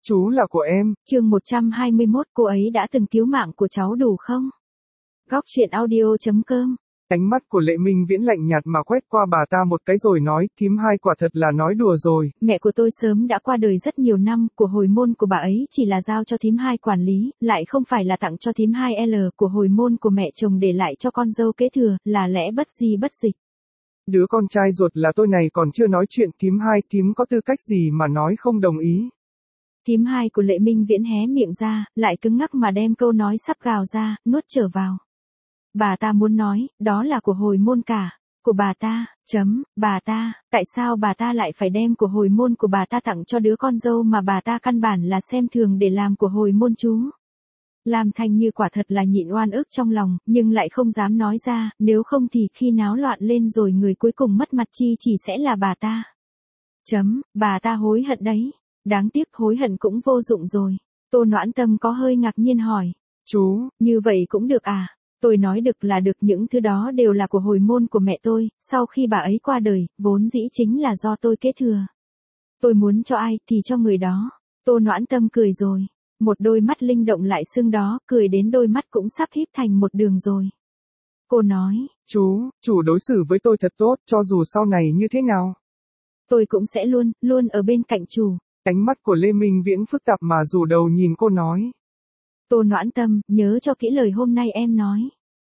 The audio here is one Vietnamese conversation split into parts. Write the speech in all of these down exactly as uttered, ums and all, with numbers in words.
Chú là của em. Chương một trăm hai mươi mốt, cô ấy đã từng cứu mạng của cháu đủ không? Góc truyện audio chấm com. Ánh mắt của Lệ Minh Viễn lạnh nhạt mà quét qua bà ta một cái rồi nói, thím hai quả thật là nói đùa rồi. Mẹ của tôi sớm đã qua đời rất nhiều năm, của hồi môn của bà ấy chỉ là giao cho thím hai quản lý, lại không phải là tặng cho thím hai L, của hồi môn của mẹ chồng để lại cho con dâu kế thừa, là lẽ bất di bất dịch. Đứa con trai ruột là tôi này còn chưa nói chuyện, thím hai, thím có tư cách gì mà nói không đồng ý. Thím hai của Lệ Minh Viễn hé miệng ra, lại cứng ngắc mà đem câu nói sắp gào ra, nuốt trở vào. Bà ta muốn nói, đó là của hồi môn cả, của bà ta, chấm, bà ta, tại sao bà ta lại phải đem của hồi môn của bà ta tặng cho đứa con dâu mà bà ta căn bản là xem thường để làm của hồi môn chú. Lam Thanh Như quả thật là nhịn oan ức trong lòng, nhưng lại không dám nói ra, nếu không thì khi náo loạn lên rồi người cuối cùng mất mặt chi chỉ sẽ là bà ta. Chấm, bà ta hối hận đấy. Đáng tiếc hối hận cũng vô dụng rồi. Tô Noãn Tâm có hơi ngạc nhiên hỏi. Chú, như vậy cũng được à? Tôi nói được là được, những thứ đó đều là của hồi môn của mẹ tôi, sau khi bà ấy qua đời, vốn dĩ chính là do tôi kế thừa. Tôi muốn cho ai thì cho người đó. Tô Noãn Tâm cười rồi. Một đôi mắt linh động lại sưng đó, cười đến đôi mắt cũng sắp híp thành một đường rồi. Cô nói. Chú, chủ đối xử với tôi thật tốt, cho dù sau này như thế nào. Tôi cũng sẽ luôn, luôn ở bên cạnh chủ. Ánh mắt của Lê Minh Viễn phức tạp mà rủ đầu nhìn cô nói. Tô Noãn Tâm, nhớ cho kỹ lời hôm nay em nói.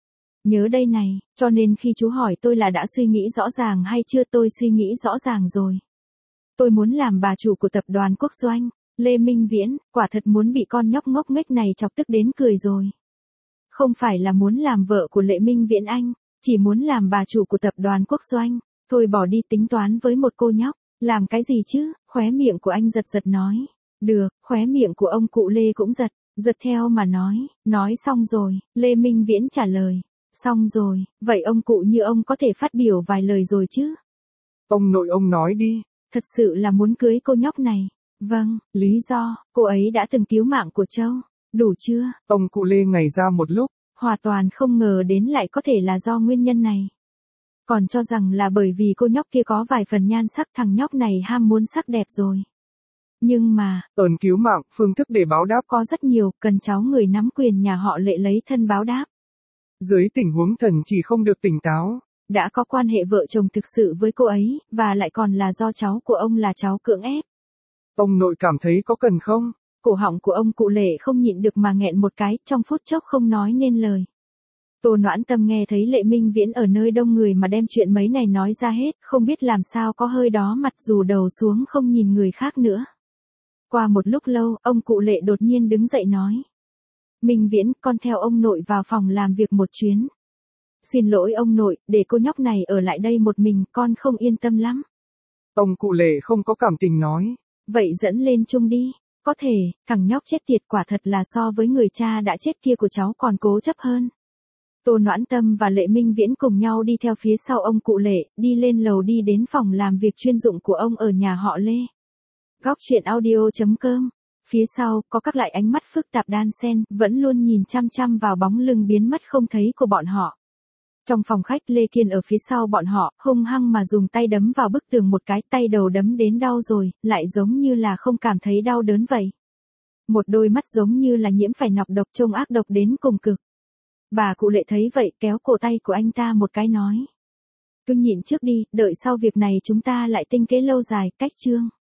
Nhớ đây này, cho nên khi chú hỏi tôi là đã suy nghĩ rõ ràng hay chưa, tôi suy nghĩ rõ ràng rồi. Tôi muốn làm bà chủ của tập đoàn Quốc Doanh. Lê Minh Viễn, quả thật muốn bị con nhóc ngốc nghếch này chọc tức đến cười rồi. Không phải là muốn làm vợ của Lệ Minh Viễn anh, chỉ muốn làm bà chủ của tập đoàn Quốc Doanh. Thôi bỏ đi tính toán với một cô nhóc. Làm cái gì chứ? Khóe miệng của anh giật giật nói. Được, khóe miệng của ông cụ Lê cũng giật, giật theo mà nói. Nói xong rồi, Lê Minh Viễn trả lời. Xong rồi, vậy ông cụ như ông có thể phát biểu vài lời rồi chứ? Ông nội ông nói đi. Thật sự là muốn cưới cô nhóc này. Vâng, lý do, cô ấy đã từng cứu mạng của Châu. Đủ chưa? Ông cụ Lê ngảy ra một lúc. Hoàn toàn không ngờ đến lại có thể là do nguyên nhân này. Còn cho rằng là bởi vì cô nhóc kia có vài phần nhan sắc, thằng nhóc này ham muốn sắc đẹp rồi. Nhưng mà, ơn cứu mạng, phương thức để báo đáp có rất nhiều, cần cháu người nắm quyền nhà họ Lệ lấy thân báo đáp. Dưới tình huống thần chỉ không được tỉnh táo. Đã có quan hệ vợ chồng thực sự với cô ấy, và lại còn là do cháu của ông là cháu cưỡng ép. Ông nội cảm thấy có cần không? Cổ họng của ông cụ Lệ không nhịn được mà nghẹn một cái, trong phút chốc không nói nên lời. Tô Noãn Tâm nghe thấy Lệ Minh Viễn ở nơi đông người mà đem chuyện mấy này nói ra hết, không biết làm sao có hơi đó mặt dù đầu xuống không nhìn người khác nữa. Qua một lúc lâu, ông cụ Lệ đột nhiên đứng dậy nói. Minh Viễn, con theo ông nội vào phòng làm việc một chuyến. Xin lỗi ông nội, để cô nhóc này ở lại đây một mình, con không yên tâm lắm. Ông cụ Lệ không có cảm tình nói. Vậy dẫn lên chung đi. Có thể, thằng nhóc chết tiệt quả thật là so với người cha đã chết kia của cháu còn cố chấp hơn. Tô Noãn Tâm và Lệ Minh Viễn cùng nhau đi theo phía sau ông cụ Lệ, đi lên lầu đi đến phòng làm việc chuyên dụng của ông ở nhà họ Lê. Góc truyện audio chấm com. Phía sau, có các loại ánh mắt phức tạp đan xen, vẫn luôn nhìn chăm chăm vào bóng lưng biến mất không thấy của bọn họ. Trong phòng khách, Lê Kiên ở phía sau bọn họ, hung hăng mà dùng tay đấm vào bức tường một cái, tay đầu đấm đến đau rồi, lại giống như là không cảm thấy đau đớn vậy. Một đôi mắt giống như là nhiễm phải nọc độc, trông ác độc đến cùng cực. Bà cụ Lệ thấy vậy kéo cổ tay của anh ta một cái nói. Cứ nhịn trước đi, đợi sau việc này chúng ta lại tinh kế lâu dài, cách chương.